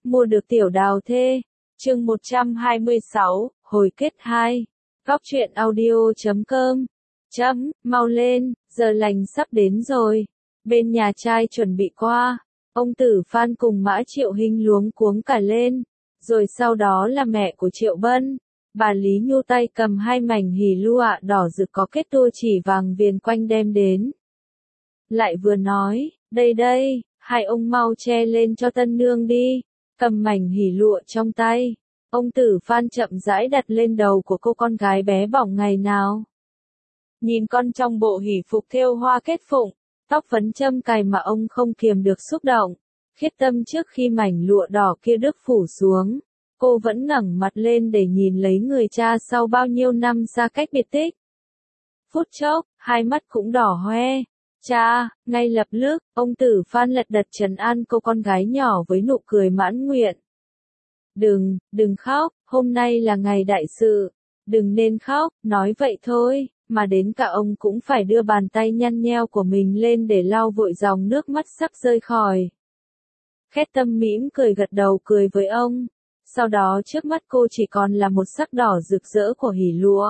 mua được tiểu đào thê. Chương 126, hồi kết 2. Góc truyện audio.com. Mau lên, giờ lành sắp đến rồi. Bên nhà trai chuẩn bị qua. Ông Tử Phan cùng Mã Triệu Hinh luống cuống cả lên. Rồi sau đó là mẹ của Triệu Bân. Bà Lý Nhu tay cầm hai mảnh hỉ lụa đỏ rực có kết tua chỉ vàng viền quanh đem đến. Lại vừa nói, đây, hai ông mau che lên cho tân nương đi. Cầm mảnh hỉ lụa trong tay. Ông Tử Phan chậm rãi đặt lên đầu của cô con gái bé bỏng ngày nào. Nhìn con trong bộ hỉ phục thêu hoa kết phụng, tóc phấn châm cài mà ông không kiềm được xúc động. Khiết Tâm trước khi mảnh lụa đỏ kia đứt phủ xuống, cô vẫn ngẩng mặt lên để nhìn lấy người cha sau bao nhiêu năm xa cách biệt tích. Phút chốc, hai mắt cũng đỏ hoe. Cha, ngay lập tức, ông Tử Phan lật đật trấn an cô con gái nhỏ với nụ cười mãn nguyện. Đừng khóc, hôm nay là ngày đại sự. Đừng nên khóc, nói vậy thôi, mà đến cả ông cũng phải đưa bàn tay nhăn nheo của mình lên để lau vội dòng nước mắt sắp rơi khỏi. Khiết Tâm mỉm cười gật đầu cười với ông. Sau đó trước mắt cô chỉ còn là một sắc đỏ rực rỡ của hỉ lụa.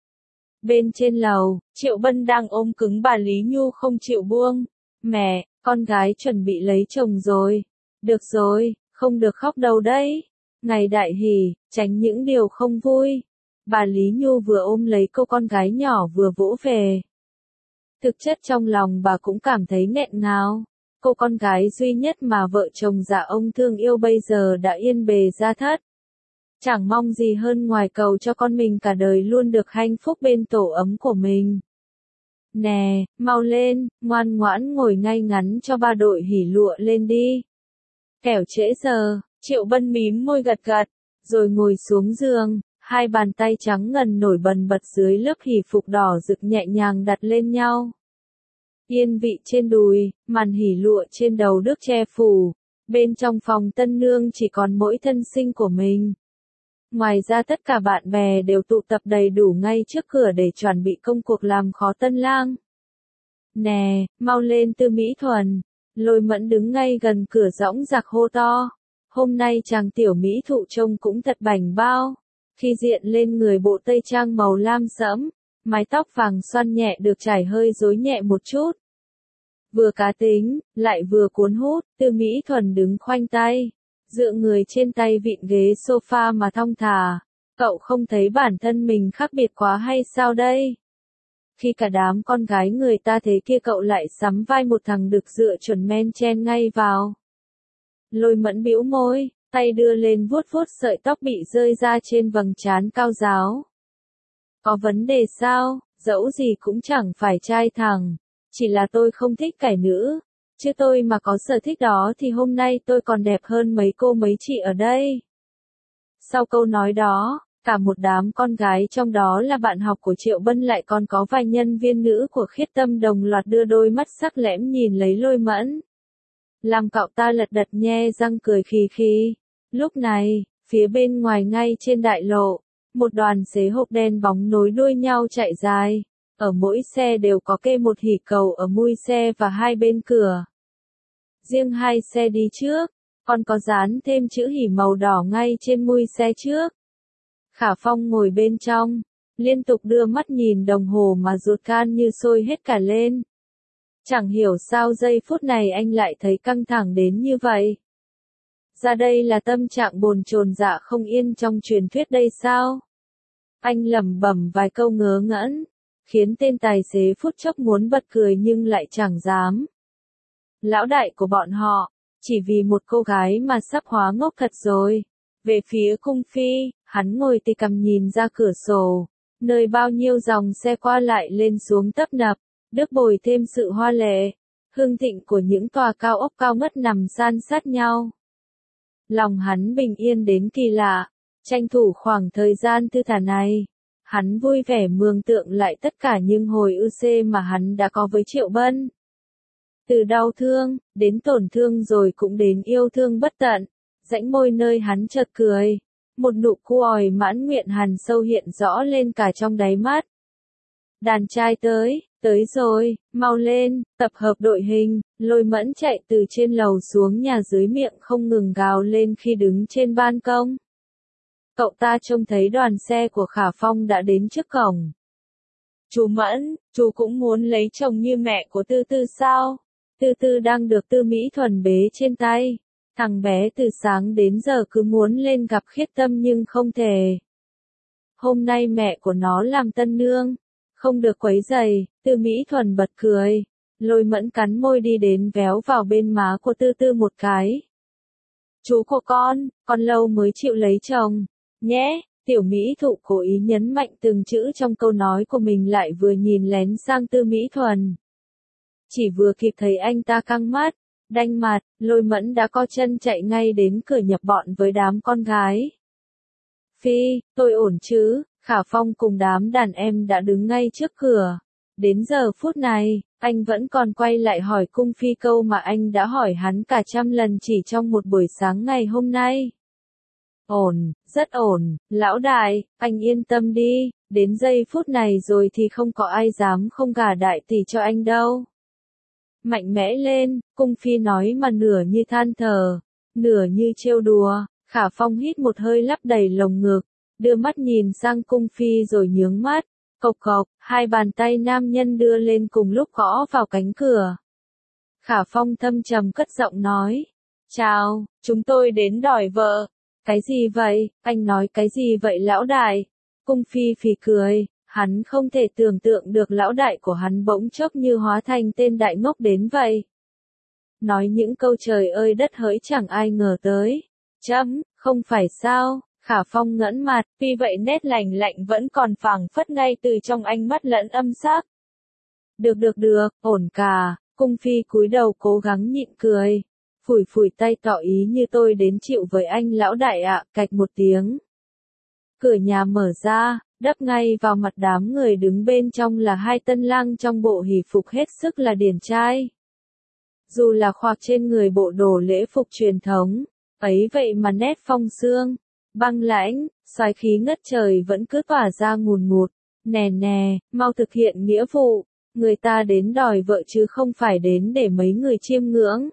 Bên trên lầu, Triệu Bân đang ôm cứng bà Lý Nhu không chịu buông. Mẹ, con gái chuẩn bị lấy chồng rồi. Được rồi, không được khóc đâu đấy. Ngày đại hỷ, tránh những điều không vui. Bà Lý Nhu vừa ôm lấy cô con gái nhỏ vừa vỗ về. Thực chất trong lòng bà cũng cảm thấy nghẹn ngào. Cô con gái duy nhất mà vợ chồng già ông thương yêu bây giờ đã yên bề gia thất. Chẳng mong gì hơn ngoài cầu cho con mình cả đời luôn được hạnh phúc bên tổ ấm của mình. Nè, mau lên, ngoan ngoãn ngồi ngay ngắn cho ba đội hỉ lụa lên đi. Kẻo trễ giờ, Triệu Bân mím môi gật gật, rồi ngồi xuống giường, hai bàn tay trắng ngần nổi bần bật dưới lớp hỉ phục đỏ rực nhẹ nhàng đặt lên nhau. Yên vị trên đùi, màn hỉ lụa trên đầu được che phủ, bên trong phòng tân nương chỉ còn mỗi thân sinh của mình. Ngoài ra tất cả bạn bè đều tụ tập đầy đủ ngay trước cửa để chuẩn bị công cuộc làm khó tân lang. Nè, mau lên Tư Mỹ Thuần. Lôi Mẫn đứng ngay gần cửa dõng dạc hô to. Hôm nay chàng tiểu mỹ thụ trông cũng thật bảnh bao. Khi diện lên người bộ tây trang màu lam sẫm, mái tóc vàng xoăn nhẹ được trải hơi rối nhẹ một chút. Vừa cá tính, lại vừa cuốn hút, Tư Mỹ Thuần đứng khoanh tay, dựa người trên tay vịn ghế sofa mà thong thả. Cậu không thấy bản thân mình khác biệt quá hay sao đây? Khi cả đám con gái người ta thế kia cậu lại sắm vai một thằng được dựa chuẩn men chen ngay vào. Lôi Mẫn bĩu môi, tay đưa lên vuốt vuốt sợi tóc bị rơi ra trên vầng trán cao ráo. Có vấn đề sao? Dẫu gì cũng chẳng phải trai thẳng. Chỉ là tôi không thích cải nữ. Chứ tôi mà có sở thích đó thì hôm nay tôi còn đẹp hơn mấy cô mấy chị ở đây. Sau câu nói đó, cả một đám con gái trong đó là bạn học của Triệu Bân lại còn có vài nhân viên nữ của Khiết Tâm đồng loạt đưa đôi mắt sắc lẻm nhìn lấy Lôi Mẫn. Làm cậu ta lật đật nhe răng cười khì khì. Lúc này, phía bên ngoài ngay trên đại lộ, một đoàn xế hộp đen bóng nối đuôi nhau chạy dài. Ở mỗi xe đều có kê một hỉ cầu ở mui xe và hai bên cửa. Riêng hai xe đi trước, còn có dán thêm chữ hỉ màu đỏ ngay trên mui xe trước. Khả Phong ngồi bên trong, liên tục đưa mắt nhìn đồng hồ mà ruột gan như sôi hết cả lên. Chẳng hiểu sao giây phút này anh lại thấy căng thẳng đến như vậy. Ra đây là tâm trạng bồn chồn dạ không yên trong truyền thuyết đây sao? Anh lẩm bẩm vài câu ngớ ngẩn, khiến tên tài xế phút chốc muốn bật cười nhưng lại chẳng dám. Lão đại của bọn họ, chỉ vì một cô gái mà sắp hóa ngốc thật rồi. Về phía cung phi, hắn ngồi tì cằm nhìn ra cửa sổ, nơi bao nhiêu dòng xe qua lại lên xuống tấp nập, đớp bồi thêm sự hoa lệ, hương thịnh của những tòa cao ốc cao ngất nằm san sát nhau. Lòng hắn bình yên đến kỳ lạ, tranh thủ khoảng thời gian thư thả này. Hắn vui vẻ mường tượng lại tất cả những hồi ư xê mà hắn đã có với Triệu Bân. Từ đau thương, đến tổn thương rồi cũng đến yêu thương bất tận, rãnh môi nơi hắn chợt cười. Một nụ cùi mãn nguyện hằn sâu hiện rõ lên cả trong đáy mắt. Đàn trai tới, Tới rồi, mau lên, tập hợp đội hình, Lôi Mẫn chạy từ trên lầu xuống nhà dưới miệng không ngừng gào lên khi đứng trên ban công. Cậu ta trông thấy đoàn xe của Khả Phong đã đến trước cổng. Chú Mẫn, chú cũng muốn lấy chồng như mẹ của Tư Tư sao? Tư Tư đang được Tư Mỹ Thuần bế trên tay. Thằng bé từ sáng đến giờ cứ muốn lên gặp Khiết Tâm nhưng không thể. Hôm nay mẹ của nó làm tân nương. Không được quấy rầy, Tư Mỹ Thuần bật cười. Lôi Mẫn cắn môi đi đến véo vào bên má của Tư Tư một cái. Chú của con lâu mới chịu lấy chồng. Nhé, Tiểu Mỹ Thụ cố ý nhấn mạnh từng chữ trong câu nói của mình lại vừa nhìn lén sang Tư Mỹ Thuần. Chỉ vừa kịp thấy anh ta căng mắt, đanh mặt, Lôi Mẫn đã co chân chạy ngay đến cửa nhập bọn với đám con gái. Phi, tôi ổn chứ, Khả Phong cùng đám đàn em đã đứng ngay trước cửa. Đến giờ phút này, anh vẫn còn quay lại hỏi Cung Phi câu mà anh đã hỏi hắn cả trăm lần chỉ trong một buổi sáng ngày hôm nay. Ổn, rất ổn, lão đại, anh yên tâm đi, đến giây phút này rồi thì không có ai dám không gả đại tỷ cho anh đâu. Mạnh mẽ lên, Cung Phi nói mà nửa như than thở, nửa như trêu đùa. Khả Phong hít một hơi lắp đầy lồng ngực, đưa mắt nhìn sang Cung Phi rồi nhướng mắt, cộc cộc, hai bàn tay nam nhân đưa lên cùng lúc gõ vào cánh cửa. Khả Phong thâm trầm cất giọng nói, chào, chúng tôi đến đòi vợ. Cái gì vậy, anh nói cái gì vậy lão đại? Cung Phi phì cười, hắn không thể tưởng tượng được lão đại của hắn bỗng chốc như hóa thành tên đại ngốc đến vậy. Nói những câu trời ơi đất hỡi chẳng ai ngờ tới. Không phải sao, Khả Phong ngẩng mặt, tuy vậy nét lạnh lạnh vẫn còn phảng phất ngay từ trong ánh mắt lẫn âm sắc. Được, ổn cả, Cung Phi cúi đầu cố gắng nhịn cười. Phủi tay tỏ ý như tôi đến chịu với anh lão đại ạ, cạch một tiếng. Cửa nhà mở ra, đập ngay vào mặt đám người đứng bên trong là hai tân lang trong bộ hỷ phục hết sức là điển trai. Dù là khoác trên người bộ đồ lễ phục truyền thống, ấy vậy mà nét phong sương, băng lãnh, soái khí ngất trời vẫn cứ tỏa ra ngùn ngụt. Nè, mau thực hiện nghĩa vụ, người ta đến đòi vợ chứ không phải đến để mấy người chiêm ngưỡng.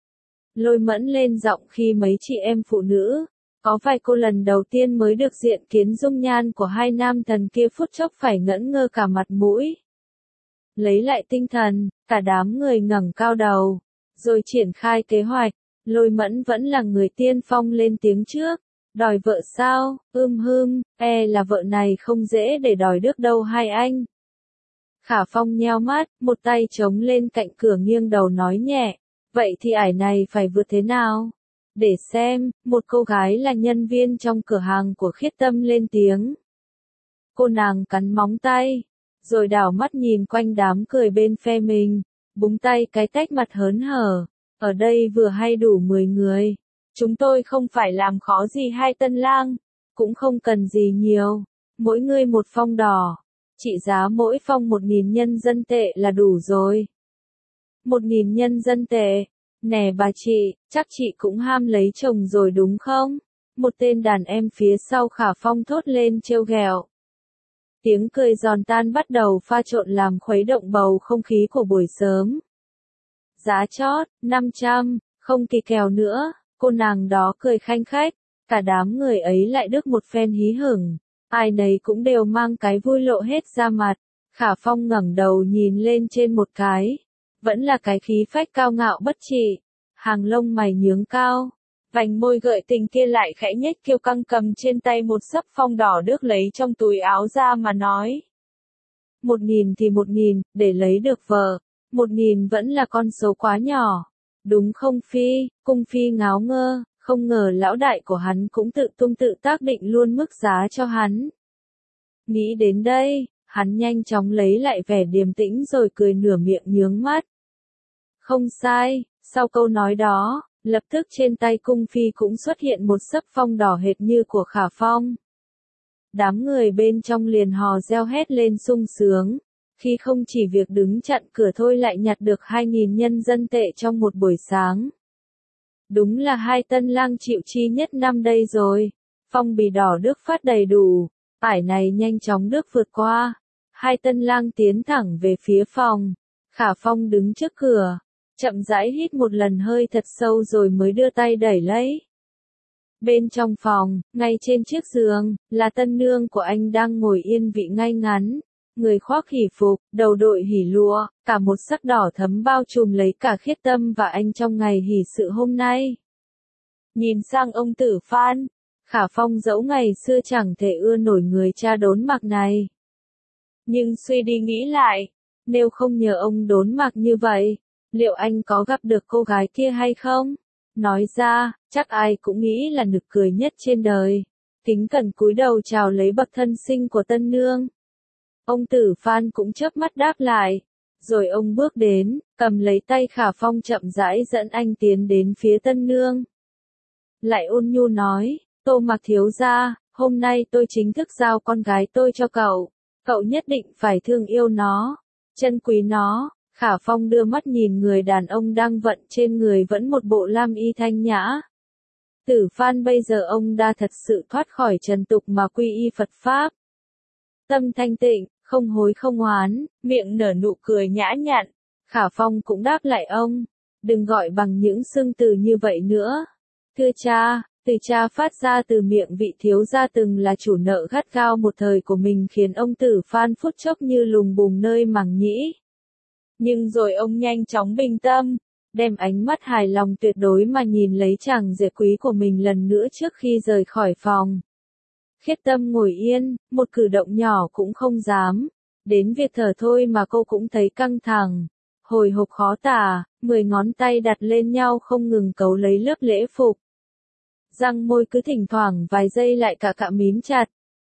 Lôi Mẫn lên giọng khi mấy chị em phụ nữ, có vài cô lần đầu tiên mới được diện kiến dung nhan của hai nam thần kia phút chốc phải ngẩn ngơ cả mặt mũi. Lấy lại tinh thần, cả đám người ngẩng cao đầu, rồi triển khai kế hoạch. Lôi Mẫn vẫn là người tiên phong lên tiếng trước. Đòi vợ sao, là vợ này không dễ để đòi được đâu hai anh. Khả Phong nheo mắt, một tay chống lên cạnh cửa nghiêng đầu nói nhẹ. Vậy thì ải này phải vượt thế nào? Để xem, một cô gái là nhân viên trong cửa hàng của Khiết Tâm lên tiếng. Cô nàng cắn móng tay, rồi đảo mắt nhìn quanh đám cười bên phe mình, búng tay cái tách mặt hớn hở. Ở đây vừa hay đủ 10 người. Chúng tôi không phải làm khó gì hai tân lang, cũng không cần gì nhiều. Mỗi người một phong đỏ. Trị giá mỗi phong 1.000 nhân dân tệ là đủ rồi. 1.000 nhân dân tệ. Nè bà chị, chắc chị cũng ham lấy chồng rồi đúng không? Một tên đàn em phía sau Khả Phong thốt lên trêu ghẹo. Tiếng cười giòn tan bắt đầu pha trộn làm khuấy động bầu không khí của buổi sớm. Giá chót, 500, không kỳ kèo nữa, cô nàng đó cười khanh khách, cả đám người ấy lại được một phen hí hửng, ai nấy cũng đều mang cái vui lộ hết ra mặt. Khả Phong ngẩng đầu nhìn lên trên một cái, vẫn là cái khí phách cao ngạo bất trị, hàng lông mày nhướng cao, vành môi gợi tình kia lại khẽ nhếch kiêu căng cầm trên tay một xấp phong đỏ đước lấy trong túi áo ra mà nói. 1.000 thì 1.000, để lấy được vợ. 1.000 vẫn là con số quá nhỏ. Đúng không Phi? Cung Phi ngáo ngơ, không ngờ lão đại của hắn cũng tự tung tự tác định luôn mức giá cho hắn. Nghĩ đến đây, hắn nhanh chóng lấy lại vẻ điềm tĩnh rồi cười nửa miệng nhướng mắt. Không sai, sau câu nói đó, lập tức trên tay Cung Phi cũng xuất hiện một xấp phong đỏ hệt như của Khả Phong. Đám người bên trong liền hò reo hét lên sung sướng. Khi không chỉ việc đứng chặn cửa thôi lại nhặt được 2.000 nhân dân tệ trong một buổi sáng. Đúng là hai tân lang chịu chi nhất năm đây rồi. Phong bì đỏ đước phát đầy đủ, ải này nhanh chóng được vượt qua. Hai tân lang tiến thẳng về phía phòng. Khả Phong đứng trước cửa, chậm rãi hít một lần hơi thật sâu rồi mới đưa tay đẩy lấy. Bên trong phòng, ngay trên chiếc giường, là tân nương của anh đang ngồi yên vị ngay ngắn. Người khoác hỉ phục, đầu đội hỉ lụa, cả một sắc đỏ thấm bao trùm lấy cả Khiết Tâm và anh trong ngày hỉ sự hôm nay. Nhìn sang ông Tử Phan, Khả Phong dẫu ngày xưa chẳng thể ưa nổi người cha đốn mặc này. Nhưng suy đi nghĩ lại, nếu không nhờ ông đốn mặc như vậy, liệu anh có gặp được cô gái kia hay không? Nói ra, chắc ai cũng nghĩ là nực cười nhất trên đời. Kính cẩn cúi đầu chào lấy bậc thân sinh của tân nương. Ông Tử Phan cũng chớp mắt đáp lại. Rồi ông bước đến, cầm lấy tay Khả Phong chậm rãi dẫn anh tiến đến phía tân nương. Lại ôn nhu nói, Tô Mặc thiếu gia, hôm nay tôi chính thức giao con gái tôi cho cậu. Cậu nhất định phải thương yêu nó, trân quý nó. Khả Phong đưa mắt nhìn người đàn ông đang vận trên người vẫn một bộ lam y thanh nhã. Tử Phan bây giờ ông đã thật sự thoát khỏi trần tục mà quy y Phật Pháp. Tâm thanh tịnh, không hối không oán, miệng nở nụ cười nhã nhặn. Khả Phong cũng đáp lại ông, đừng gọi bằng những xưng từ như vậy nữa. Thưa cha, từ cha phát ra từ miệng vị thiếu gia từng là chủ nợ gắt gao một thời của mình khiến ông Tử Phan phút chốc như lùng bùng nơi màng nhĩ. Nhưng rồi ông nhanh chóng bình tâm, đem ánh mắt hài lòng tuyệt đối mà nhìn lấy chàng rể quý của mình lần nữa trước khi rời khỏi phòng. Khiết Tâm ngồi yên, một cử động nhỏ cũng không dám. Đến việc thở thôi mà cô cũng thấy căng thẳng, hồi hộp khó tả, 10 ngón tay đặt lên nhau không ngừng cấu lấy lớp lễ phục. Răng môi cứ thỉnh thoảng vài giây lại cả mím chặt.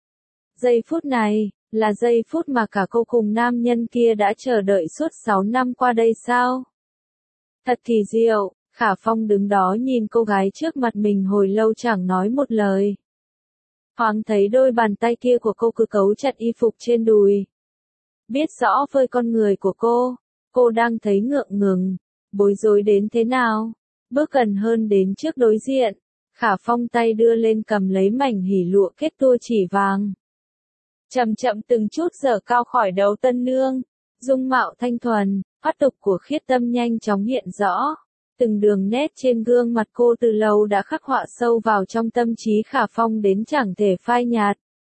Giây phút này, là giây phút mà cả cô cùng nam nhân kia đã chờ đợi suốt 6 năm qua đây sao? Thật kỳ diệu, Khả Phong đứng đó nhìn cô gái trước mặt mình hồi lâu chẳng nói một lời. Thoáng thấy đôi bàn tay kia của cô cứ cấu chặt y phục trên đùi. Biết rõ với con người của cô đang thấy ngượng ngùng, bối rối đến thế nào. Bước gần hơn đến trước đối diện, Khả Phong tay đưa lên cầm lấy mảnh hỉ lụa kết tua chỉ vàng. Chậm chậm từng chút giở cao khỏi đầu tân nương, dung mạo thanh thuần, thoát tục của Khiết Tâm nhanh chóng hiện rõ. Từng đường nét trên gương mặt cô từ lâu đã khắc họa sâu vào trong tâm trí Khả Phong đến chẳng thể phai nhạt.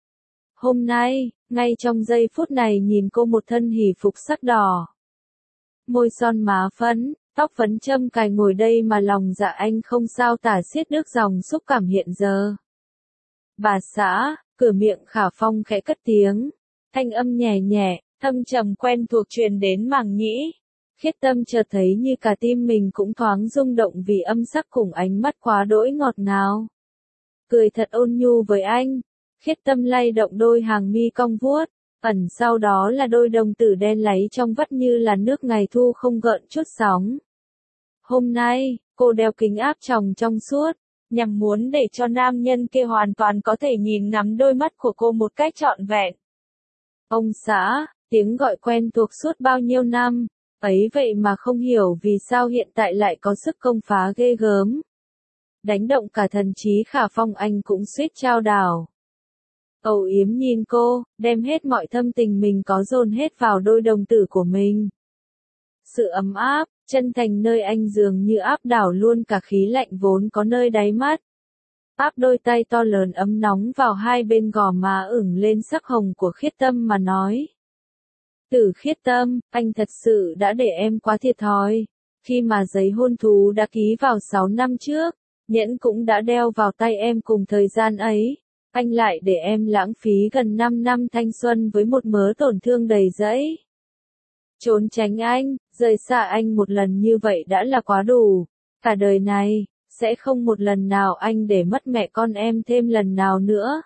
Hôm nay, ngay trong giây phút này nhìn cô một thân hỉ phục sắc đỏ. Môi son má phấn, tóc phấn châm cài ngồi đây mà lòng dạ anh không sao tả xiết nước dòng xúc cảm hiện giờ. Bà xã, cửa miệng Khả Phong khẽ cất tiếng, thanh âm nhẹ nhẹ, thâm trầm quen thuộc truyền đến màng nhĩ. Khiết Tâm chợt thấy như cả tim mình cũng thoáng rung động vì âm sắc cùng ánh mắt quá đỗi ngọt ngào. Cười thật ôn nhu với anh, Khiết Tâm lay động đôi hàng mi cong vuốt, ẩn sau đó là đôi đồng tử đen láy trong vắt như là nước ngày thu không gợn chút sóng. Hôm nay, cô đeo kính áp tròng trong suốt, nhằm muốn để cho nam nhân kia hoàn toàn có thể nhìn ngắm đôi mắt của cô một cách trọn vẹn. Ông xã, tiếng gọi quen thuộc suốt bao nhiêu năm, ấy vậy mà không hiểu vì sao hiện tại lại có sức công phá ghê gớm. Đánh động cả thần trí Khả Phong anh cũng suýt chao đảo. Âu yếm nhìn cô, đem hết mọi thâm tình mình có dồn hết vào đôi đồng tử của mình. Sự ấm áp, chân thành nơi anh dường như áp đảo luôn cả khí lạnh vốn có nơi đáy mắt. Áp đôi tay to lớn ấm nóng vào hai bên gò má ửng lên sắc hồng của Khiết Tâm mà nói. Tử Khiết Tâm, anh thật sự đã để em quá thiệt thòi. Khi mà giấy hôn thú đã ký vào 6 năm trước, nhẫn cũng đã đeo vào tay em cùng thời gian ấy. Anh lại để em lãng phí gần 5 năm thanh xuân với một mớ tổn thương đầy rẫy. Trốn tránh anh, rời xa anh một lần như vậy đã là quá đủ. Cả đời này, sẽ không một lần nào anh để mất mẹ con em thêm lần nào nữa.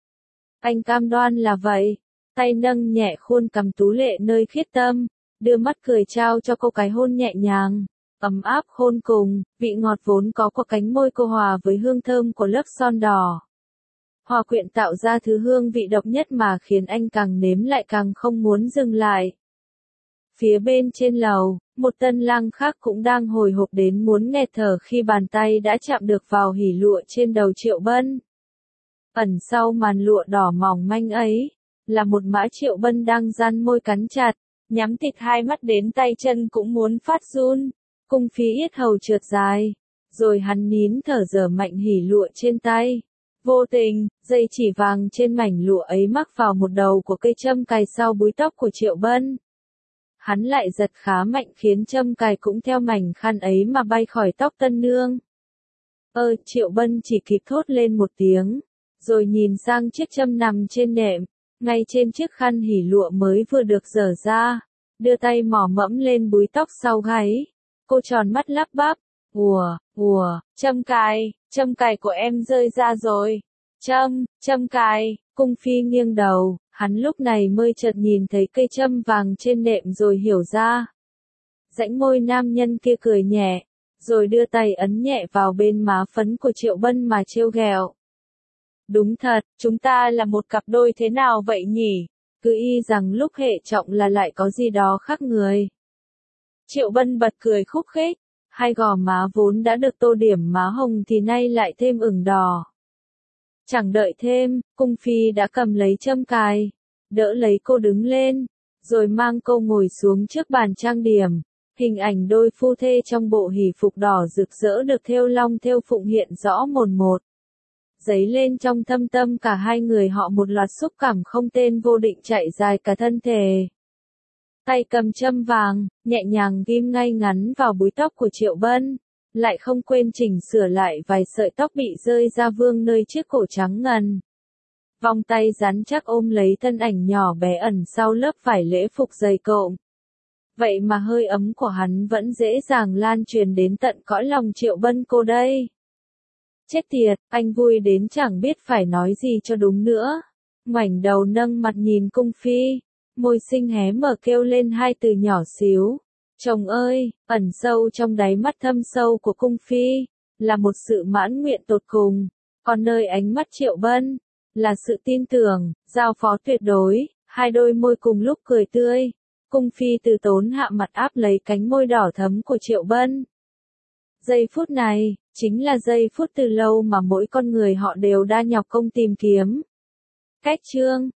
Anh cam đoan là vậy. Tay nâng nhẹ khuôn cằm tú lệ nơi Khiết Tâm, đưa mắt cười trao cho cô cái hôn nhẹ nhàng, ấm áp khôn cùng, vị ngọt vốn có của cánh môi cô hòa với hương thơm của lớp son đỏ. Hòa quyện tạo ra thứ hương vị độc nhất mà khiến anh càng nếm lại càng không muốn dừng lại. Phía bên trên lầu, một tân lang khác cũng đang hồi hộp đến muốn nghẹt thở khi bàn tay đã chạm được vào hỉ lụa trên đầu Triệu Bân. Ẩn sau màn lụa đỏ mỏng manh ấy, là một mã Triệu Bân đang gian môi cắn chặt, nhắm thịt hai mắt đến tay chân cũng muốn phát run. Cung Phi yết hầu trượt dài, rồi hắn nín thở giở mạnh hỉ lụa trên tay. Vô tình, dây chỉ vàng trên mảnh lụa ấy mắc vào một đầu của cây châm cài sau búi tóc của Triệu Bân. Hắn lại giật khá mạnh khiến châm cài cũng theo mảnh khăn ấy mà bay khỏi tóc tân nương. Triệu Bân chỉ kịp thốt lên một tiếng, rồi nhìn sang chiếc châm nằm trên nệm, ngay trên chiếc khăn hỉ lụa mới vừa được dở ra, đưa tay mỏ mẫm lên búi tóc sau gáy. Cô tròn mắt lắp bắp, châm cài của em rơi ra rồi. Châm cài, Cung Phi nghiêng đầu, hắn lúc này mới chợt nhìn thấy cây châm vàng trên nệm rồi hiểu ra. Rãnh môi nam nhân kia cười nhẹ, rồi đưa tay ấn nhẹ vào bên má phấn của Triệu Bân mà trêu ghẹo. Đúng thật, chúng ta là một cặp đôi thế nào vậy nhỉ? Cứ y rằng lúc hệ trọng là lại có gì đó khác người. Triệu Bân bật cười khúc khích, hai gò má vốn đã được tô điểm má hồng thì nay lại thêm ửng đỏ. Chẳng đợi thêm, Cung Phi đã cầm lấy châm cài, đỡ lấy cô đứng lên, rồi mang cô ngồi xuống trước bàn trang điểm. Hình ảnh đôi phu thê trong bộ hỷ phục đỏ rực rỡ được thêu long thêu phụng hiện rõ mồn một. Dấy lên trong thâm tâm cả hai người họ một loạt xúc cảm không tên vô định chạy dài cả thân thể. Tay cầm châm vàng, nhẹ nhàng ghim ngay ngắn vào búi tóc của Triệu Bân, lại không quên chỉnh sửa lại vài sợi tóc bị rơi ra vương nơi chiếc cổ trắng ngần. Vòng tay rắn chắc ôm lấy thân ảnh nhỏ bé ẩn sau lớp vải lễ phục dày cộm. Vậy mà hơi ấm của hắn vẫn dễ dàng lan truyền đến tận cõi lòng Triệu Bân cô đây. Chết tiệt, anh vui đến chẳng biết phải nói gì cho đúng nữa. Ngoảnh đầu nâng mặt nhìn Cung Phi, môi xinh hé mở kêu lên hai từ nhỏ xíu. Chồng ơi, ẩn sâu trong đáy mắt thâm sâu của Cung Phi, là một sự mãn nguyện tột cùng. Còn nơi ánh mắt Triệu Bân, là sự tin tưởng, giao phó tuyệt đối, hai đôi môi cùng lúc cười tươi. Cung Phi từ tốn hạ mặt áp lấy cánh môi đỏ thấm của Triệu Bân. Giây phút này, chính là giây phút từ lâu mà mỗi con người họ đều đa nhọc công tìm kiếm. Cách chương